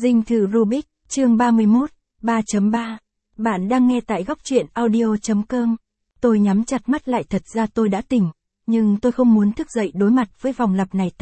Dinh thự Rubik, chương 31, 3.3. Bạn đang nghe tại góc truyện audio.com. Tôi nhắm chặt mắt lại, thật ra tôi đã tỉnh, nhưng tôi không muốn thức dậy đối mặt với vòng lặp này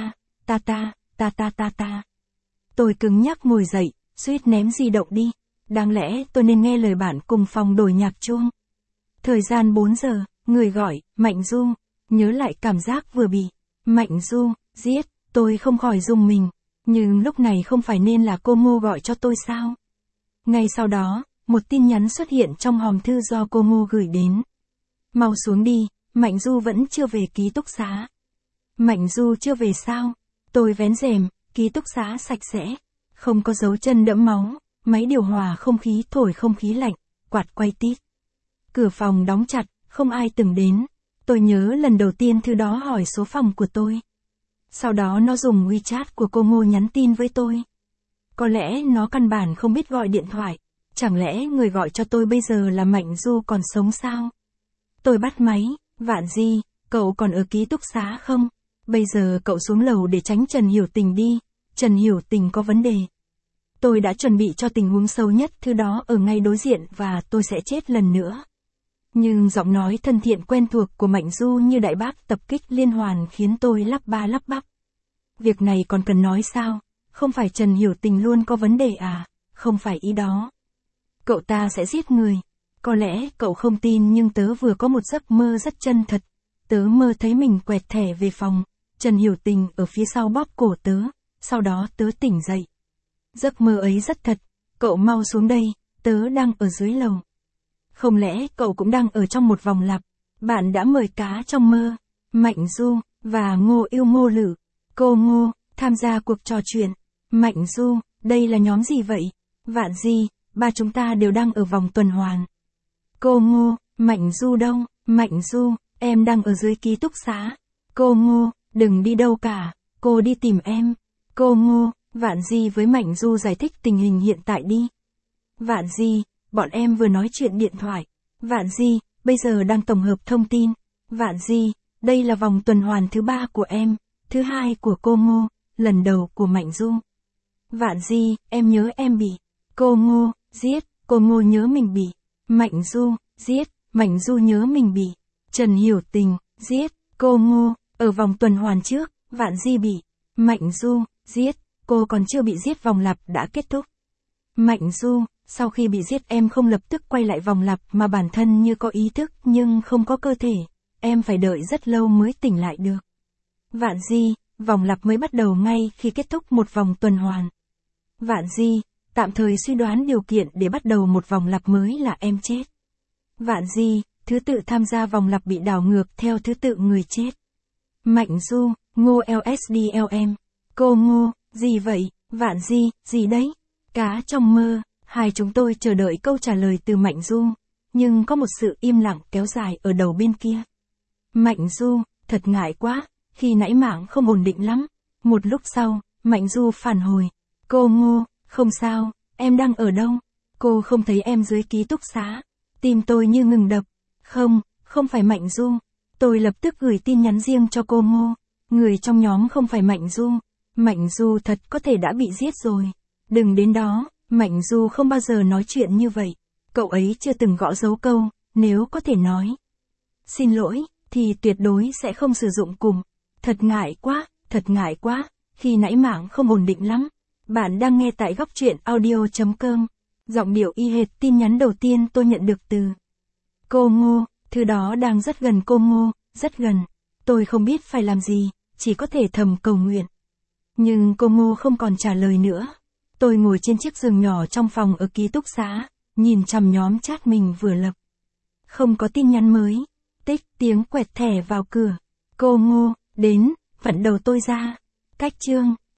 ta. Tôi cứng nhắc ngồi dậy, suýt ném di động đi. Đáng lẽ tôi nên nghe lời bạn cùng phòng đổi nhạc chuông. Thời gian 4 giờ, người gọi, Mạnh Du. Nhớ lại cảm giác vừa bị Mạnh Du giết, tôi không khỏi rùng mình. Nhưng lúc này không phải nên là cô Ngô gọi cho tôi sao? Ngay sau đó, một tin nhắn xuất hiện trong hòm thư do cô Ngô gửi đến. Mau xuống đi, Mạnh Du vẫn chưa về ký túc xá. Mạnh Du chưa về sao? Tôi vén rèm, ký túc xá sạch sẽ, không có dấu chân đẫm máu, máy điều hòa không khí thổi không khí lạnh, quạt quay tít. Cửa phòng đóng chặt, không ai từng đến. Tôi nhớ lần đầu tiên thư đó hỏi số phòng của tôi. Sau đó nó dùng WeChat của cô Ngô nhắn tin với tôi. Có lẽ nó căn bản không biết gọi điện thoại. Chẳng lẽ người gọi cho tôi bây giờ là Mạnh Du còn sống sao? Tôi bắt máy, Vạn Di, cậu còn ở ký túc xá không? Bây giờ cậu xuống lầu để tránh Trần Hiểu Tình đi. Trần Hiểu Tình có vấn đề. Tôi đã chuẩn bị cho tình huống xấu nhất, thư đó ở ngay đối diện và tôi sẽ chết lần nữa. Nhưng giọng nói thân thiện quen thuộc của Mạnh Du như đại bác tập kích liên hoàn khiến tôi lắp ba lắp bắp. Việc này còn cần nói sao? Không phải Trần Hiểu Tình luôn có vấn đề à? Không phải ý đó. Cậu ta sẽ giết người. Có lẽ cậu không tin nhưng tớ vừa có một giấc mơ rất chân thật. Tớ mơ thấy mình quẹt thẻ về phòng. Trần Hiểu Tình ở phía sau bóp cổ tớ. Sau đó tớ tỉnh dậy. Giấc mơ ấy rất thật. Cậu mau xuống đây. Tớ đang ở dưới lầu. Không lẽ cậu cũng đang ở trong một vòng lặp? Bạn đã mời cá trong mơ. Mạnh Du và Ngô Yêu Ngô Lử. Cô Ngô tham gia cuộc trò chuyện. Mạnh Du, đây là nhóm gì vậy? Vạn Di, ba chúng ta đều đang ở vòng tuần hoàn. Cô Ngô, Mạnh Du đâu? Mạnh Du, em đang ở dưới ký túc xá. Cô Ngô, đừng đi đâu cả, cô đi tìm em. Cô Ngô, Vạn Di với Mạnh Du giải thích tình hình hiện tại đi. Vạn Di, bọn em vừa nói chuyện điện thoại. Vạn Di, bây giờ đang tổng hợp thông tin. Vạn Di, đây là vòng tuần hoàn thứ 3 của em, thứ 2 của cô Ngô, lần đầu của Mạnh Du. Vạn Di, em nhớ em bị. Cô Ngô, giết, cô Ngô nhớ mình bị. Mạnh Du, giết, Mạnh Du nhớ mình bị. Trần Hiểu Tình, giết, cô Ngô, ở vòng tuần hoàn trước, Vạn Di bị. Mạnh Du, giết, cô còn chưa bị giết, vòng lặp đã kết thúc. Mạnh Du, sau khi bị giết em không lập tức quay lại vòng lặp mà bản thân như có ý thức nhưng không có cơ thể. Em phải đợi rất lâu mới tỉnh lại được. Vạn Di, vòng lặp mới bắt đầu ngay khi kết thúc một vòng tuần hoàn. Vạn Di, tạm thời suy đoán điều kiện để bắt đầu một vòng lặp mới là em chết. Vạn Di, thứ tự tham gia vòng lặp bị đảo ngược theo thứ tự người chết. Mạnh Du, Ngô LSDLM. Cô Ngô, gì vậy? Vạn Di, gì đấy? Cá trong mơ. Hai chúng tôi chờ đợi câu trả lời từ Mạnh Du, nhưng có một sự im lặng kéo dài ở đầu bên kia. Mạnh Du, thật ngại quá, khi nãy mạng không ổn định lắm. Một lúc sau, Mạnh Du phản hồi. Cô Ngô, không sao, em đang ở đâu? Cô không thấy em dưới ký túc xá. Tim tôi như ngừng đập. Không phải Mạnh Du. Tôi lập tức gửi tin nhắn riêng cho cô Ngô. Người trong nhóm không phải Mạnh Du. Mạnh Du thật có thể đã bị giết rồi. Đừng đến đó. Mạnh Du không bao giờ nói chuyện như vậy. Cậu ấy chưa từng gõ dấu câu, nếu có thể nói xin lỗi, thì tuyệt đối sẽ không sử dụng cụm. Thật ngại quá, khi nãy mạng không ổn định lắm. Bạn đang nghe tại góc truyện audio.com. Giọng điệu y hệt tin nhắn đầu tiên tôi nhận được từ cô Ngô, thứ đó đang rất gần cô Ngô, rất gần. Tôi không biết phải làm gì, chỉ có thể thầm cầu nguyện. Nhưng cô Ngô không còn trả lời nữa. Tôi ngồi trên chiếc giường nhỏ trong phòng ở ký túc xá, nhìn chằm nhóm chat mình vừa lập. Không có tin nhắn mới. Tích, tiếng quẹt thẻ vào cửa. Cô Ngô, đến, vặn đầu tôi ra. Cách chương.